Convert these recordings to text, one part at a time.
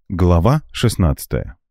Глава 16.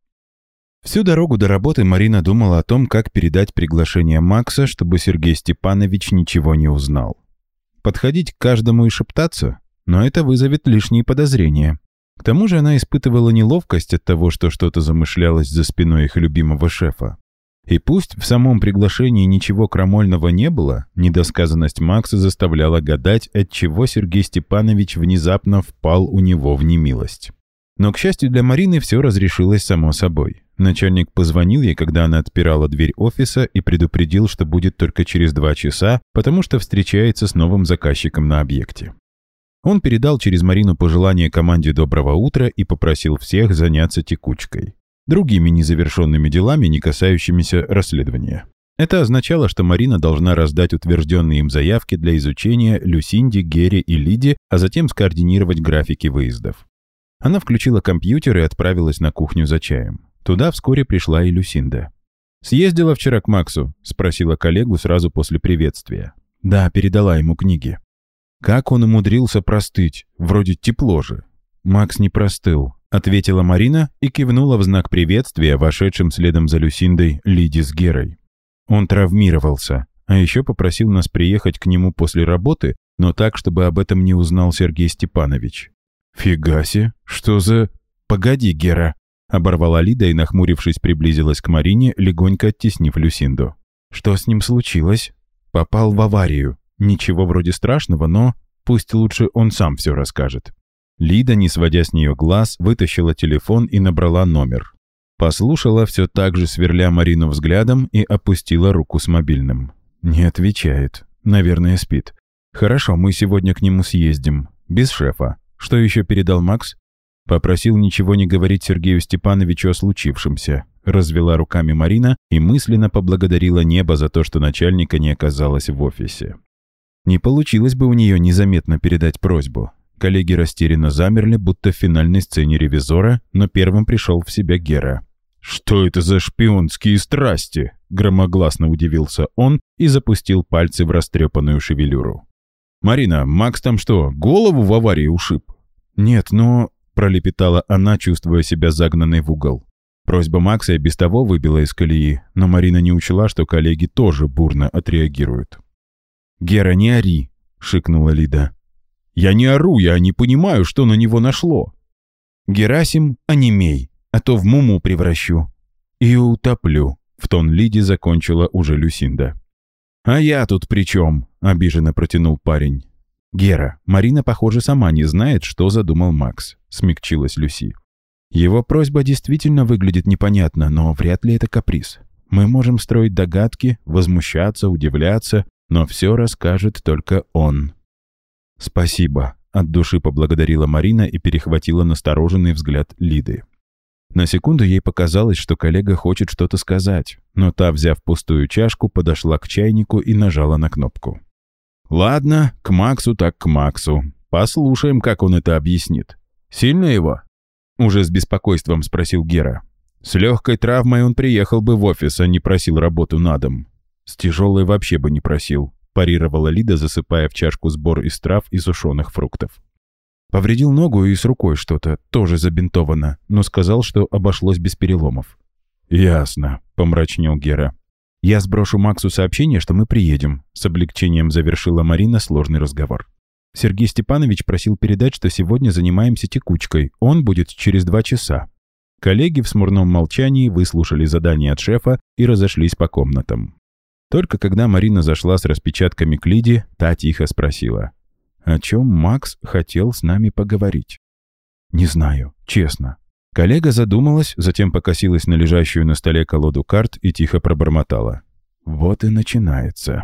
Всю дорогу до работы Марина думала о том, как передать приглашение Макса, чтобы Сергей Степанович ничего не узнал. Подходить к каждому и шептаться? Но это вызовет лишние подозрения. К тому же она испытывала неловкость от того, что что-то замышлялось за спиной их любимого шефа. И пусть в самом приглашении ничего крамольного не было, недосказанность Макса заставляла гадать, отчего Сергей Степанович внезапно впал у него в немилость. Но, к счастью для Марины, все разрешилось само собой. Начальник позвонил ей, когда она отпирала дверь офиса, и предупредил, что будет только через 2 часа, потому что встречается с новым заказчиком на объекте. Он передал через Марину пожелание команде доброго утра и попросил всех заняться текучкой. Другими незавершенными делами, не касающимися расследования. Это означало, что Марина должна раздать утвержденные им заявки для изучения Люсинде, Гере и Лиде, а затем скоординировать графики выездов. Она включила компьютер и отправилась на кухню за чаем. Туда вскоре пришла и Люсинда. «Съездила вчера к Максу?» — спросила коллегу сразу после приветствия. «Да, передала ему книги». «Как он умудрился простыть? Вроде тепло же». «Макс не простыл», — ответила Марина и кивнула в знак приветствия вошедшим следом за Люсиндой Лиде с Герой. «Он травмировался, а еще попросил нас приехать к нему после работы, но так, чтобы об этом не узнал Сергей Степанович». «Фига себе! Что за...» «Погоди, Гера!» — оборвала Лида и, нахмурившись, приблизилась к Марине, легонько оттеснив Люсинду. «Что с ним случилось?» «Попал в аварию. Ничего вроде страшного, но пусть лучше он сам все расскажет». Лида, не сводя с нее глаз, вытащила телефон и набрала номер. Послушала, все так же сверля Марину взглядом, и опустила руку с мобильным. «Не отвечает. Наверное, спит. Хорошо, мы сегодня к нему съездим. Без шефа. Что еще передал Макс?» Попросил ничего не говорить Сергею Степановичу о случившемся. Развела руками Марина и мысленно поблагодарила небо за то, что начальника не оказалось в офисе. Не получилось бы у нее незаметно передать просьбу. Коллеги растерянно замерли, будто в финальной сцене «Ревизора», но первым пришел в себя Гера. «Что это за шпионские страсти?» — громогласно удивился он и запустил пальцы в растрепанную шевелюру. «Марина, Макс там что, голову в аварии ушиб?» «Нет, но...» — пролепетала она, чувствуя себя загнанной в угол. Просьба Макса и без того выбила из колеи, но Марина не учла, что коллеги тоже бурно отреагируют. «Гера, не ори!» — шикнула Лида. «Я не ору, я не понимаю, что на него нашло». «Герасим, онемей, а то в муму превращу». «И утоплю», — в тон Лиде закончила уже Люсинда. «А я тут при чем?» — обиженно протянул парень. «Гера, Марина, похоже, сама не знает, что задумал Макс», — смягчилась Люси. «Его просьба действительно выглядит непонятно, но вряд ли это каприз. Мы можем строить догадки, возмущаться, удивляться, но все расскажет только он». «Спасибо», — от души поблагодарила Марина и перехватила настороженный взгляд Лиды. На секунду ей показалось, что коллега хочет что-то сказать, но та, взяв пустую чашку, подошла к чайнику и нажала на кнопку. «Ладно, к Максу так к Максу. Послушаем, как он это объяснит. Сильно его?» Уже с беспокойством спросил Гера. «С легкой травмой он приехал бы в офис, а не просил работу на дом. С тяжелой вообще бы не просил», парировала Лида, засыпая в чашку сбор из трав и сушеных фруктов. «Повредил ногу и с рукой что-то, тоже забинтовано, но сказал, что обошлось без переломов». «Ясно», — помрачнел Гера. «Я сброшу Максу сообщение, что мы приедем», — с облегчением завершила Марина сложный разговор. «Сергей Степанович просил передать, что сегодня занимаемся текучкой. Он будет через 2 часа». Коллеги в смурном молчании выслушали задание от шефа и разошлись по комнатам. Только когда Марина зашла с распечатками к Лиде, та тихо спросила: «О чем Макс хотел с нами поговорить?» «Не знаю, честно». Коллега задумалась, затем покосилась на лежащую на столе колоду карт и тихо пробормотала: «Вот и начинается».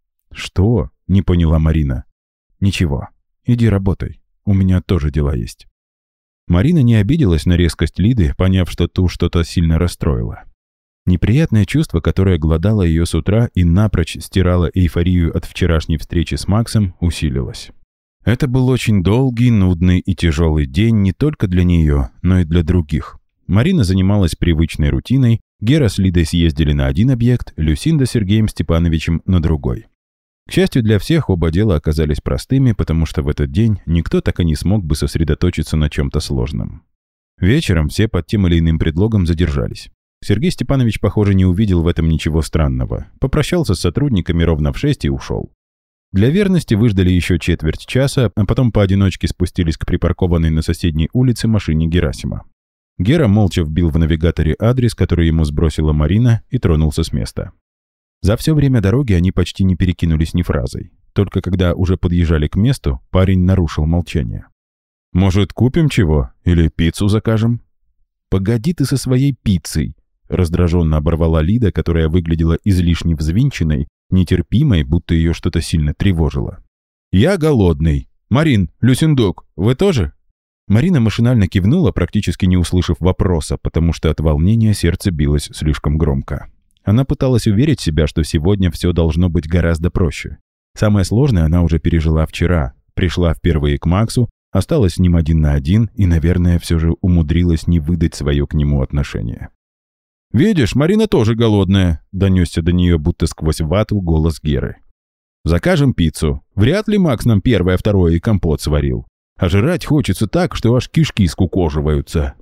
«Что?» — не поняла Марина. «Ничего, иди работай, у меня тоже дела есть». Марина не обиделась на резкость Лиды, поняв, что ту что-то сильно расстроило. Неприятное чувство, которое глодало ее с утра и напрочь стирало эйфорию от вчерашней встречи с Максом, усилилось. Это был очень долгий, нудный и тяжелый день не только для нее, но и для других. Марина занималась привычной рутиной, Гера с Лидой съездили на один объект, Люсинда с Сергеем Степановичем на другой. К счастью для всех, оба дела оказались простыми, потому что в этот день никто так и не смог бы сосредоточиться на чем-то сложном. Вечером все под тем или иным предлогом задержались. Сергей Степанович, похоже, не увидел в этом ничего странного. Попрощался с сотрудниками ровно в 6 и ушел. Для верности выждали еще четверть часа, а потом поодиночке спустились к припаркованной на соседней улице машине Герасима. Гера молча вбил в навигаторе адрес, который ему сбросила Марина, и тронулся с места. За все время дороги они почти не перекинулись ни фразой. Только когда уже подъезжали к месту, парень нарушил молчание. «Может, купим чего? Или пиццу закажем?» «Погоди ты со своей пиццей!» Раздраженно оборвала Лида, которая выглядела излишне взвинченной, нетерпимой, будто ее что-то сильно тревожило. «Я голодный. Марин, Люсендок, вы тоже?» Марина машинально кивнула, практически не услышав вопроса, потому что от волнения сердце билось слишком громко. Она пыталась уверить себя, что сегодня все должно быть гораздо проще. Самое сложное она уже пережила вчера. Пришла впервые к Максу, осталась с ним 1 на 1 и, наверное, все же умудрилась не выдать свое к нему отношение. «Видишь, Марина тоже голодная», — донесся до нее будто сквозь вату голос Геры. «Закажем пиццу. Вряд ли Макс нам первое, второе и компот сварил. А жрать хочется так, что аж кишки скукоживаются».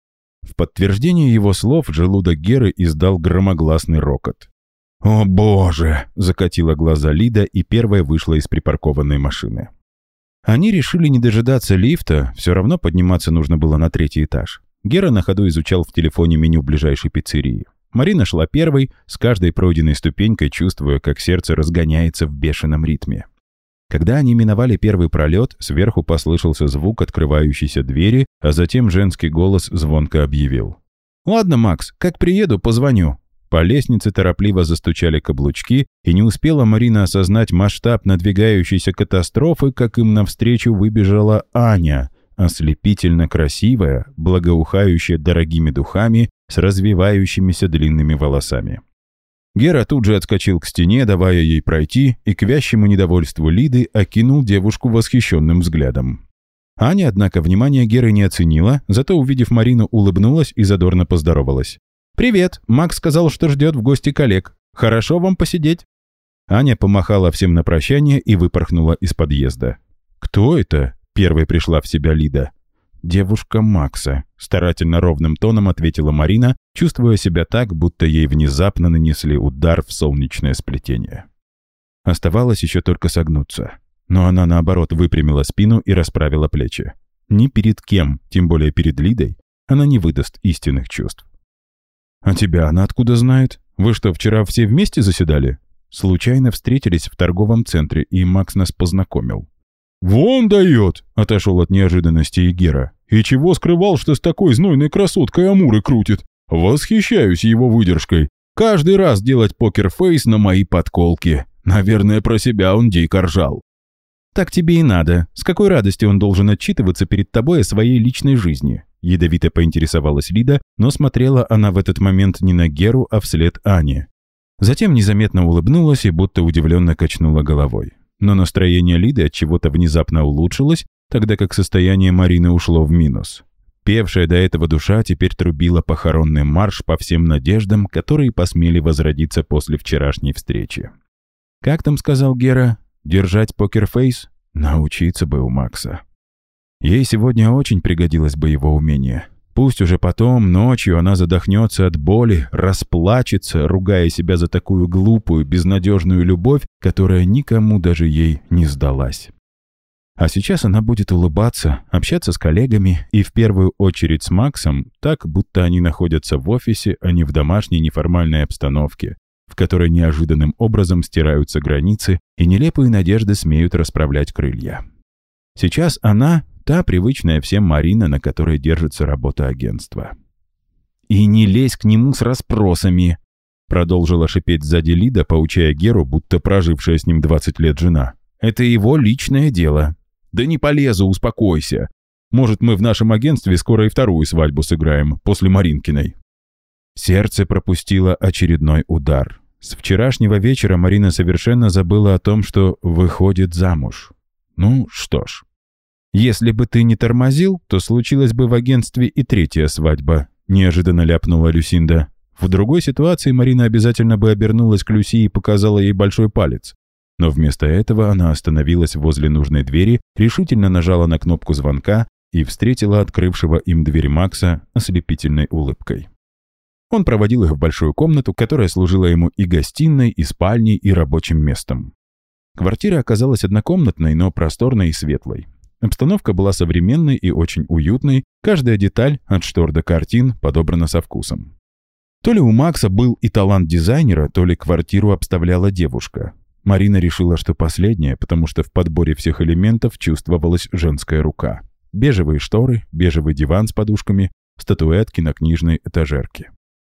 В подтверждение его слов желудок Геры издал громогласный рокот. «О боже!» — закатила глаза Лида и первая вышла из припаркованной машины. Они решили не дожидаться лифта, все равно подниматься нужно было на 3-й этаж. Гера на ходу изучал в телефоне меню ближайшей пиццерии. Марина шла первой, с каждой пройденной ступенькой чувствуя, как сердце разгоняется в бешеном ритме. Когда они миновали первый пролет, сверху послышался звук открывающейся двери, а затем женский голос звонко объявил. «Ладно, Макс, как приеду, позвоню». По лестнице торопливо застучали каблучки, и не успела Марина осознать масштаб надвигающейся катастрофы, как им навстречу выбежала Аня, ослепительно красивая, благоухающая дорогими духами, с развивающимися длинными волосами. Гера тут же отскочил к стене, давая ей пройти, и к вящему недовольству Лиды окинул девушку восхищенным взглядом. Аня, однако, внимания Геры не оценила, зато, увидев Марину, улыбнулась и задорно поздоровалась. «Привет, Макс сказал, что ждет в гости коллег. Хорошо вам посидеть?» Аня помахала всем на прощание и выпорхнула из подъезда. «Кто это?» — первой пришла в себя Лида. «Девушка Макса», — старательно ровным тоном ответила Марина, чувствуя себя так, будто ей внезапно нанесли удар в солнечное сплетение. Оставалось еще только согнуться. Но она, наоборот, выпрямила спину и расправила плечи. Ни перед кем, тем более перед Лидой, она не выдаст истинных чувств. «А тебя она откуда знает? Вы что, вчера все вместе заседали?» Случайно встретились в торговом центре, и Макс нас познакомил. «Вон дает!» — отошел от неожиданности и Гера. «И чего скрывал, что с такой знойной красоткой амуры крутит? Восхищаюсь его выдержкой. Каждый раз делать покер-фейс на мои подколки. Наверное, про себя он дико ржал». «Так тебе и надо. С какой радостью он должен отчитываться перед тобой о своей личной жизни?» Ядовито поинтересовалась Лида, но смотрела она в этот момент не на Геру, а вслед Ане. Затем незаметно улыбнулась и будто удивленно качнула головой. Но настроение Лиды от чего-то внезапно улучшилось, тогда как состояние Марины ушло в минус. Певшая до этого душа теперь трубила похоронный марш по всем надеждам, которые посмели возродиться после вчерашней встречи. «Как там сказал Гера? Держать покерфейс? Научиться бы у Макса». Ей сегодня очень пригодилось бы его умение. Пусть уже потом, ночью, она задохнется от боли, расплачется, ругая себя за такую глупую, безнадежную любовь, которая никому даже ей не сдалась. А сейчас она будет улыбаться, общаться с коллегами и в первую очередь с Максом, так, будто они находятся в офисе, а не в домашней неформальной обстановке, в которой неожиданным образом стираются границы и нелепые надежды смеют расправлять крылья. Сейчас она — та привычная всем Марина, на которой держится работа агентства. «И не лезь к нему с расспросами», — продолжила шипеть сзади Лида, поучая Геру, будто прожившая с ним 20 лет жена. «Это его личное дело». «Да не полезу, успокойся. Может, мы в нашем агентстве скоро и вторую свадьбу сыграем, после Маринкиной». Сердце пропустило очередной удар. С вчерашнего вечера Марина совершенно забыла о том, что выходит замуж. Ну что ж. «Если бы ты не тормозил, то случилась бы в агентстве и 3-я свадьба», — неожиданно ляпнула Люсинда. В другой ситуации Марина обязательно бы обернулась к Люси и показала ей большой палец. Но вместо этого она остановилась возле нужной двери, решительно нажала на кнопку звонка и встретила открывшего им дверь Макса ослепительной улыбкой. Он проводил их в большую комнату, которая служила ему и гостиной, и спальней, и рабочим местом. Квартира оказалась однокомнатной, но просторной и светлой. Обстановка была современной и очень уютной, каждая деталь, от штор до картин, подобрана со вкусом. То ли у Макса был и талант дизайнера, то ли квартиру обставляла девушка. Марина решила, что последнее, потому что в подборе всех элементов чувствовалась женская рука. Бежевые шторы, бежевый диван с подушками, статуэтки на книжной этажерке.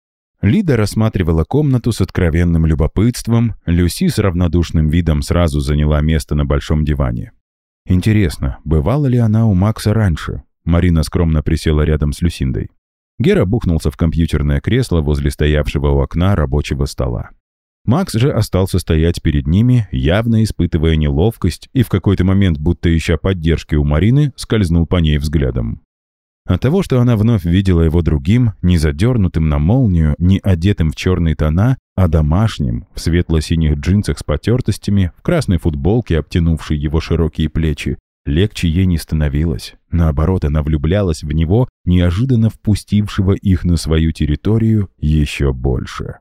Лида рассматривала комнату с откровенным любопытством, Люси с равнодушным видом сразу заняла место на большом диване. Интересно, бывала ли она у Макса раньше? Марина скромно присела рядом с Люсиндой. Гера бухнулся в компьютерное кресло возле стоявшего у окна рабочего стола. Макс же остался стоять перед ними, явно испытывая неловкость, и в какой-то момент, будто ища поддержки у Марины, скользнул по ней взглядом. От того, что она вновь видела его другим, не задернутым на молнию, не одетым в черные тона, а домашним, в светло-синих джинсах с потертостями, в красной футболке, обтянувшей его широкие плечи, легче ей не становилось. Наоборот, она влюблялась в него, неожиданно впустившего их на свою территорию, еще больше.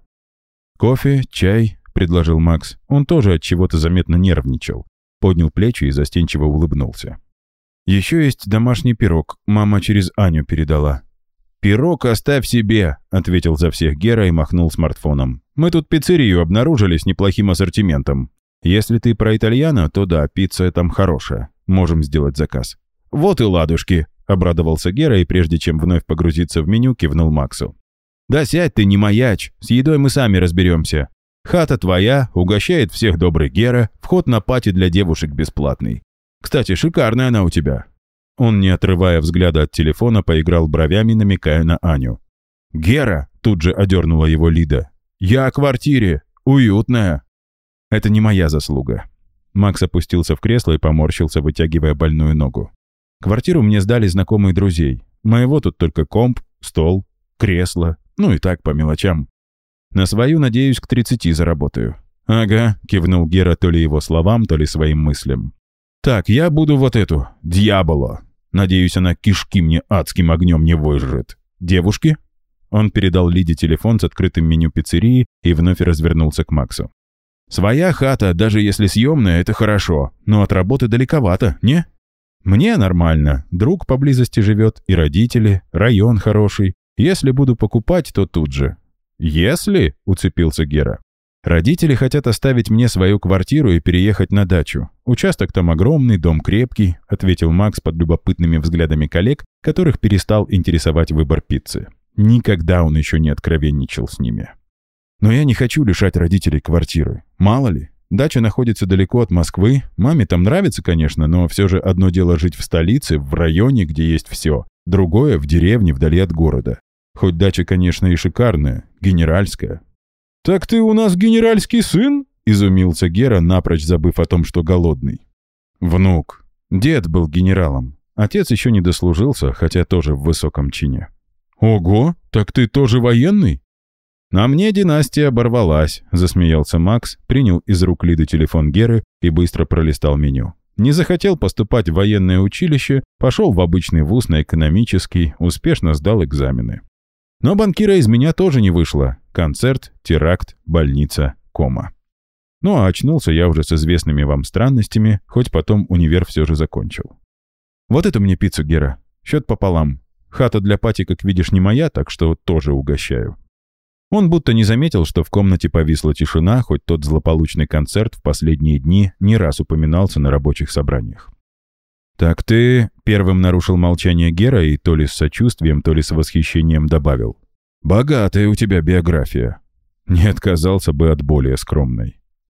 «Кофе, чай?» — предложил Макс. Он тоже от чего-то заметно нервничал. Поднял плечи и застенчиво улыбнулся. «Еще есть домашний пирог. Мама через Аню передала». «Пирог оставь себе», — ответил за всех Гера и махнул смартфоном. «Мы тут пиццерию обнаружили с неплохим ассортиментом. Если ты про итальяно, то да, пицца там хорошая. Можем сделать заказ». «Вот и ладушки», — обрадовался Гера и прежде чем вновь погрузиться в меню, кивнул Максу. «Да сядь ты, не маячь, с едой мы сами разберемся. Хата твоя, угощает всех добрый Гера, вход на пати для девушек бесплатный. Кстати, шикарная она у тебя». Он, не отрывая взгляда от телефона, поиграл бровями, намекая на Аню. «Гера!» — тут же одернула его Лида. «Я о квартире. Уютная». «Это не моя заслуга». Макс опустился в кресло и поморщился, вытягивая больную ногу. «Квартиру мне сдали знакомые друзей. Моего тут только комп, стол, кресло, ну и так по мелочам. На свою, надеюсь, к 30 заработаю». «Ага», — кивнул Гера то ли его словам, то ли своим мыслям. «Так, я буду вот эту, дьявола. Надеюсь, она кишки мне адским огнем не выжрет. Девушки?» Он передал Лиде телефон с открытым меню пиццерии и вновь развернулся к Максу. «Своя хата, даже если съемная, это хорошо, но от работы далековато, не?» «Мне нормально. Друг поблизости живет, и родители, район хороший. Если буду покупать, то тут же». «Если?» — уцепился Гера. «Родители хотят оставить мне свою квартиру и переехать на дачу. Участок там огромный, дом крепкий», — ответил Макс под любопытными взглядами коллег, которых перестал интересовать выбор пиццы. Никогда он еще не откровенничал с ними. «Но я не хочу лишать родителей квартиры. Мало ли, дача находится далеко от Москвы. Маме там нравится, конечно, но все же одно дело жить в столице, в районе, где есть все. Другое — в деревне, вдали от города. Хоть дача, конечно, и шикарная, генеральская». «Так ты у нас генеральский сын?» — изумился Гера, напрочь забыв о том, что голодный. «Внук. Дед был генералом. Отец еще не дослужился, хотя тоже в высоком чине». «Ого, так ты тоже военный?» «На мне династия оборвалась», — засмеялся Макс, принял из рук Лиды телефон Геры и быстро пролистал меню. Не захотел поступать в военное училище, пошел в обычный вуз на экономический, успешно сдал экзамены. Но банкира из меня тоже не вышло. Концерт, теракт, больница, кома. Ну а очнулся я уже с известными вам странностями, хоть потом универ все же закончил. «Вот эту мне пиццу, Гера. Счет пополам. Хата для пати, как видишь, не моя, так что тоже угощаю». Он будто не заметил, что в комнате повисла тишина, хоть тот злополучный концерт в последние дни не раз упоминался на рабочих собраниях. «Так ты...» — первым нарушил молчание Гера и то ли с сочувствием, то ли с восхищением добавил. «Богатая у тебя биография». Не отказался бы от более скромной.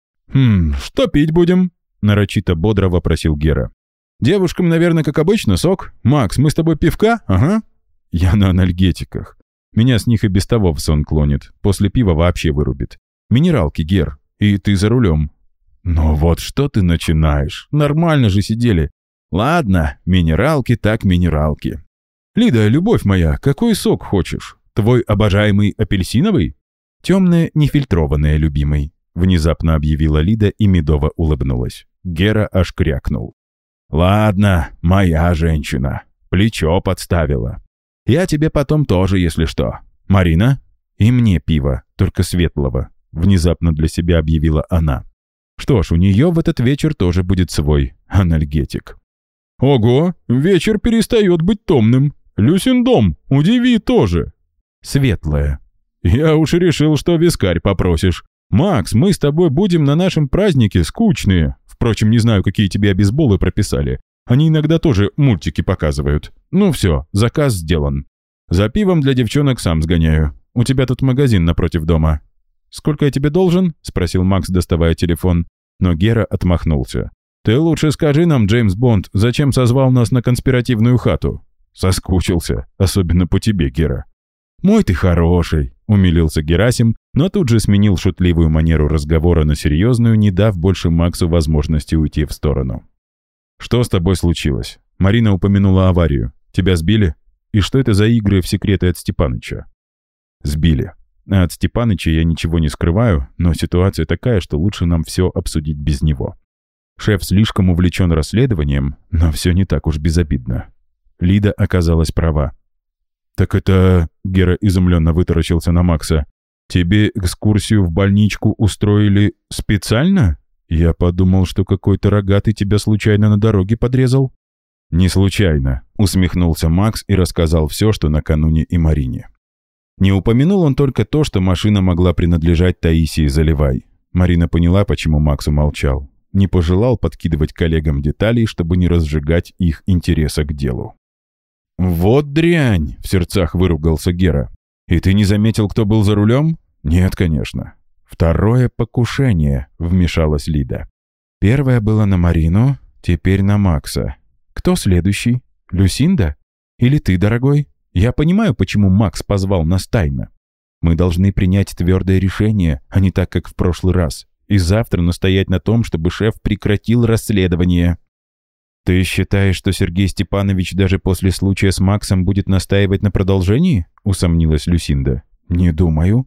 «Что пить будем?» — нарочито бодро вопросил Гера. «Девушкам, наверное, как обычно, сок? Макс, мы с тобой пивка? Ага». «Я на анальгетиках. Меня с них и без того в сон клонит. После пива вообще вырубит. Минералки, Гер. И ты за рулем». «Ну вот что ты начинаешь? Нормально же сидели». «Ладно, минералки так минералки». «Лида, любовь моя, какой сок хочешь? Твой обожаемый апельсиновый?» «Темное, нефильтрованное, любимый», — внезапно объявила Лида и медово улыбнулась. Гера аж крякнул. «Ладно, моя женщина». плечо подставила. Я тебе потом тоже, если что. Марина? И мне пиво, только светлого», — внезапно для себя объявила она. Что ж, у нее в этот вечер тоже будет свой анальгетик. «Ого, вечер перестает быть томным. Люсин дом, удиви тоже». «Светлая». «Я уж решил, что вискарь попросишь. Макс, мы с тобой будем на нашем празднике скучные. Впрочем, не знаю, какие тебе обезболы прописали. Они иногда тоже мультики показывают. Ну все, заказ сделан. За пивом для девчонок сам сгоняю. У тебя тут магазин напротив дома». «Сколько я тебе должен?» — спросил Макс, доставая телефон. Но Гера отмахнулся. «Ты лучше скажи нам, Джеймс Бонд, зачем созвал нас на конспиративную хату?» «Соскучился, особенно по тебе, Гера». «Мой ты хороший», — умилился Герасим, но тут же сменил шутливую манеру разговора на серьезную, не дав больше Максу возможности уйти в сторону. «Что с тобой случилось? Марина упомянула аварию. Тебя сбили? И что это за игры в секреты от Степаныча?» «Сбили. А от Степаныча я ничего не скрываю, но ситуация такая, что лучше нам все обсудить без него. Шеф слишком увлечен расследованием, но все не так уж безобидно. Лида оказалась права». «Так это...» — Гера изумленно вытаращился на Макса. «Тебе экскурсию в больничку устроили специально? Я подумал, что какой-то рогатый тебя случайно на дороге подрезал». «Не случайно», — усмехнулся Макс и рассказал все, что накануне и Марине. Не упомянул он только то, что машина могла принадлежать Таисии Заливай. Марина поняла, почему Макс умолчал. Не пожелал подкидывать коллегам деталей, чтобы не разжигать их интереса к делу. «Вот дрянь!» — в сердцах выругался Гера. «И ты не заметил, кто был за рулем?» «Нет, конечно». «Второе покушение», — вмешалась Лида. «Первое было на Марину, теперь на Макса. Кто следующий? Люсинда? Или ты, дорогой? Я понимаю, почему Макс позвал нас тайно. Мы должны принять твердое решение, а не так, как в прошлый раз, и завтра настоять на том, чтобы шеф прекратил расследование». «Ты считаешь, что Сергей Степанович даже после случая с Максом будет настаивать на продолжении?» — усомнилась Люсинда. «Не думаю».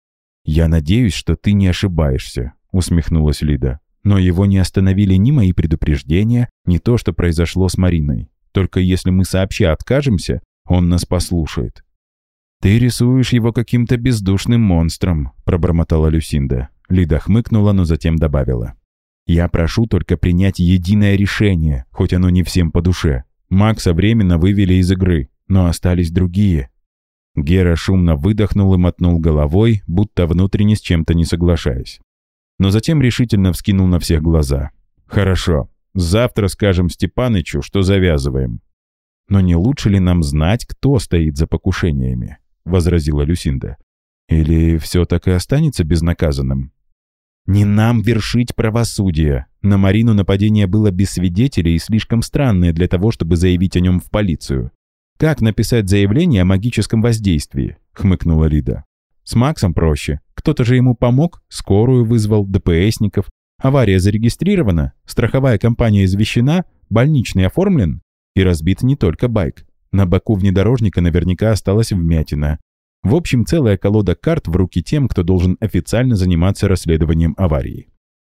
«Я надеюсь, что ты не ошибаешься», — усмехнулась Лида. «Но его не остановили ни мои предупреждения, ни то, что произошло с Мариной. Только если мы сообща откажемся, он нас послушает». «Ты рисуешь его каким-то бездушным монстром», — пробормотала Люсинда. Лида хмыкнула, но затем добавила. «Я прошу только принять единое решение, хоть оно не всем по душе. Макса временно вывели из игры, но остались другие». Гера шумно выдохнул и мотнул головой, будто внутренне с чем-то не соглашаясь. Но затем решительно вскинул на всех глаза. «Хорошо, завтра скажем Степанычу, что завязываем». «Но не лучше ли нам знать, кто стоит за покушениями?» — возразила Люсинда. «Или все так и останется безнаказанным?» «Не нам вершить правосудие. На Марину нападение было без свидетелей и слишком странное для того, чтобы заявить о нем в полицию. Как написать заявление о магическом воздействии?» — хмыкнула Лида. «С Максом проще. Кто-то же ему помог, скорую вызвал, ДПСников. Авария зарегистрирована, страховая компания извещена, больничный оформлен. И разбит не только байк. На боку внедорожника наверняка осталась вмятина. В общем, целая колода карт в руки тем, кто должен официально заниматься расследованием аварии».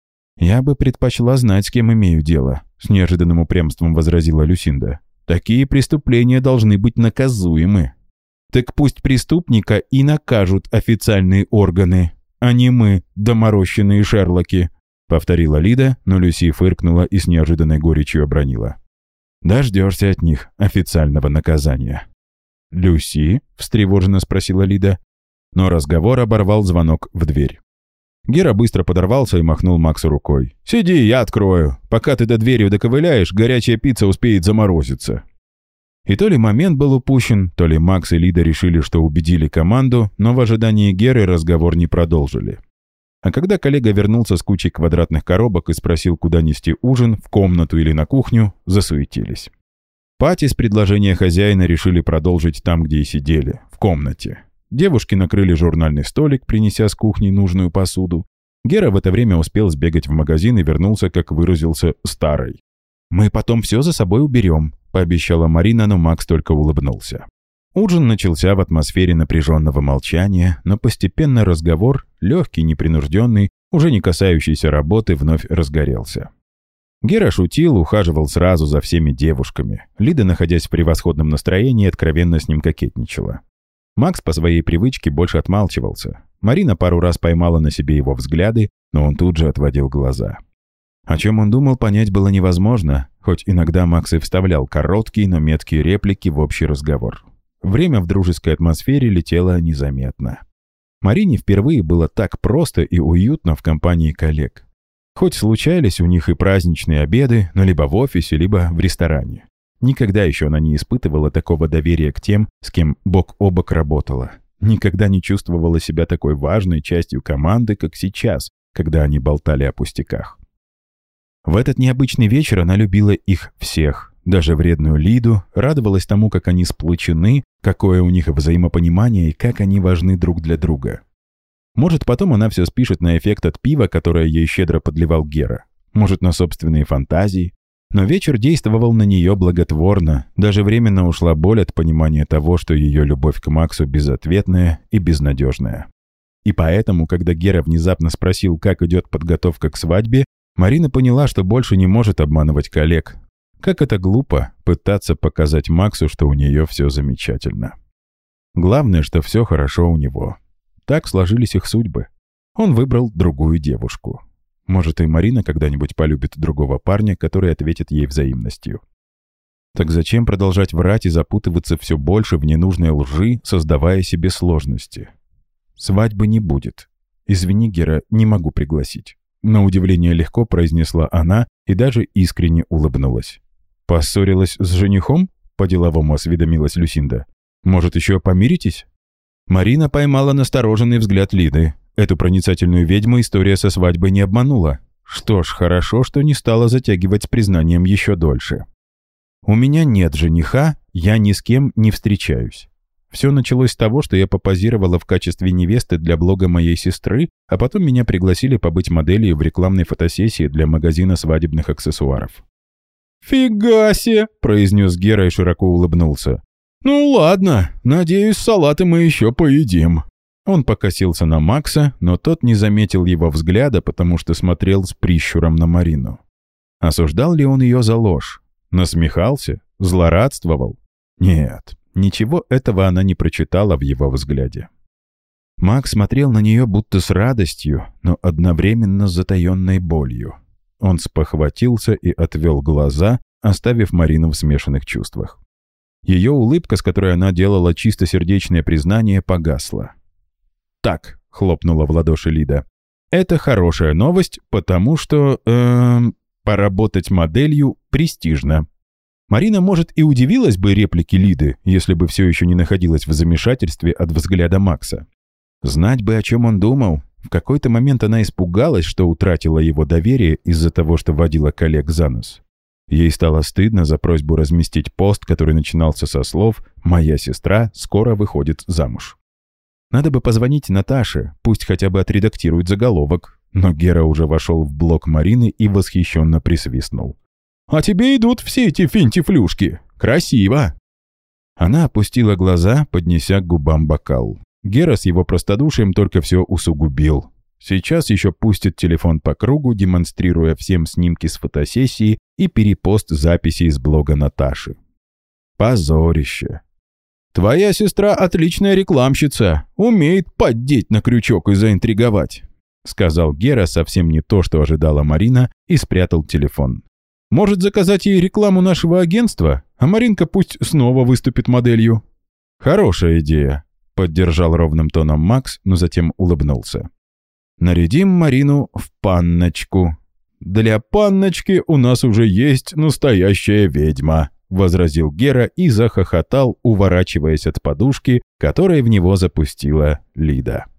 «Я бы предпочла знать, с кем имею дело», — с неожиданным упрямством возразила Люсинда. «Такие преступления должны быть наказуемы». «Так пусть преступника и накажут официальные органы, а не мы, доморощенные Шерлоки», — повторила Лида, но Люси фыркнула и с неожиданной горечью обронила. «Дождешься от них официального наказания». «Люси?» — встревоженно спросила Лида. Но разговор оборвал звонок в дверь. Гера быстро подорвался и махнул Максу рукой. «Сиди, я открою. Пока ты до двери доковыляешь, горячая пицца успеет заморозиться». И то ли момент был упущен, то ли Макс и Лида решили, что убедили команду, но в ожидании Геры разговор не продолжили. А когда коллега вернулся с кучей квадратных коробок и спросил, куда нести ужин, в комнату или на кухню, засуетились. Пати с предложения хозяина решили продолжить там, где и сидели, в комнате. Девушки накрыли журнальный столик, принеся с кухни нужную посуду. Гера в это время успел сбегать в магазин и вернулся, как выразился, старой. «Мы потом все за собой уберем», — пообещала Марина, но Макс только улыбнулся. Ужин начался в атмосфере напряженного молчания, но постепенно разговор, легкий, непринужденный, уже не касающийся работы, вновь разгорелся. Гера шутил, ухаживал сразу за всеми девушками. Лида, находясь в превосходном настроении, откровенно с ним кокетничала. Макс по своей привычке больше отмалчивался. Марина пару раз поймала на себе его взгляды, но он тут же отводил глаза. О чем он думал, понять было невозможно, хоть иногда Макс и вставлял короткие, но меткие реплики в общий разговор. Время в дружеской атмосфере летело незаметно. Марине впервые было так просто и уютно в компании коллег. Хоть случались у них и праздничные обеды, но либо в офисе, либо в ресторане. Никогда еще она не испытывала такого доверия к тем, с кем бок о бок работала. Никогда не чувствовала себя такой важной частью команды, как сейчас, когда они болтали о пустяках. В этот необычный вечер она любила их всех, даже вредную Лиду, радовалась тому, как они сплочены, какое у них взаимопонимание и как они важны друг для друга. Может, потом она все спишет на эффект от пива, которое ей щедро подливал Гера. Может, на собственные фантазии. Но вечер действовал на нее благотворно. Даже временно ушла боль от понимания того, что ее любовь к Максу безответная и безнадежная. И поэтому, когда Гера внезапно спросил, как идет подготовка к свадьбе, Марина поняла, что больше не может обманывать коллег. Как это глупо пытаться показать Максу, что у нее все замечательно. Главное, что все хорошо у него. Так сложились их судьбы. Он выбрал другую девушку. Может, и Марина когда-нибудь полюбит другого парня, который ответит ей взаимностью. Так зачем продолжать врать и запутываться все больше в ненужной лжи, создавая себе сложности? Свадьбы не будет. Извини, Гера, не могу пригласить. На удивление легко произнесла она и даже искренне улыбнулась. «Поссорилась с женихом?» — по-деловому осведомилась Люсинда. «Может, еще помиритесь?» Марина поймала настороженный взгляд Лиды. Эту проницательную ведьму история со свадьбой не обманула. Что ж, хорошо, что не стала затягивать с признанием еще дольше. «У меня нет жениха, я ни с кем не встречаюсь. Все началось с того, что я попозировала в качестве невесты для блога моей сестры, а потом меня пригласили побыть моделью в рекламной фотосессии для магазина свадебных аксессуаров». «Фига себе!» — произнес Гера и широко улыбнулся. «Ну ладно, надеюсь, салаты мы еще поедим». Он покосился на Макса, но тот не заметил его взгляда, потому что смотрел с прищуром на Марину. Осуждал ли он ее за ложь? Насмехался? Злорадствовал? Нет, ничего этого она не прочитала в его взгляде. Макс смотрел на нее будто с радостью, но одновременно с затаенной болью. Он спохватился и отвел глаза, оставив Марину в смешанных чувствах. Ее улыбка, с которой она делала чистосердечное признание, погасла. «Так», — хлопнула в ладоши Лида, — «это хорошая новость, потому что, поработать моделью престижно». Марина, может, и удивилась бы реплике Лиды, если бы все еще не находилась в замешательстве от взгляда Макса. Знать бы, о чем он думал. В какой-то момент она испугалась, что утратила его доверие из-за того, что водила коллег за нос. Ей стало стыдно за просьбу разместить пост, который начинался со слов «Моя сестра скоро выходит замуж». Надо бы позвонить Наташе, пусть хотя бы отредактирует заголовок. Но Гера уже вошел в блог Марины и восхищенно присвистнул. «А тебе идут все эти финтифлюшки. Красиво!» Она опустила глаза, поднеся к губам бокал. Гера с его простодушием только все усугубил. Сейчас еще пустит телефон по кругу, демонстрируя всем снимки с фотосессии и перепост записи из блога Наташи. Позорище. «Твоя сестра отличная рекламщица, умеет поддеть на крючок и заинтриговать», сказал Гера совсем не то, что ожидала Марина, и спрятал телефон. «Может, заказать ей рекламу нашего агентства, а Маринка пусть снова выступит моделью?» «Хорошая идея», поддержал ровным тоном Макс, но затем улыбнулся. «Нарядим Марину в панночку». «Для панночки у нас уже есть настоящая ведьма», возразил Гера и захохотал, уворачиваясь от подушки, которой в него запустила Лида.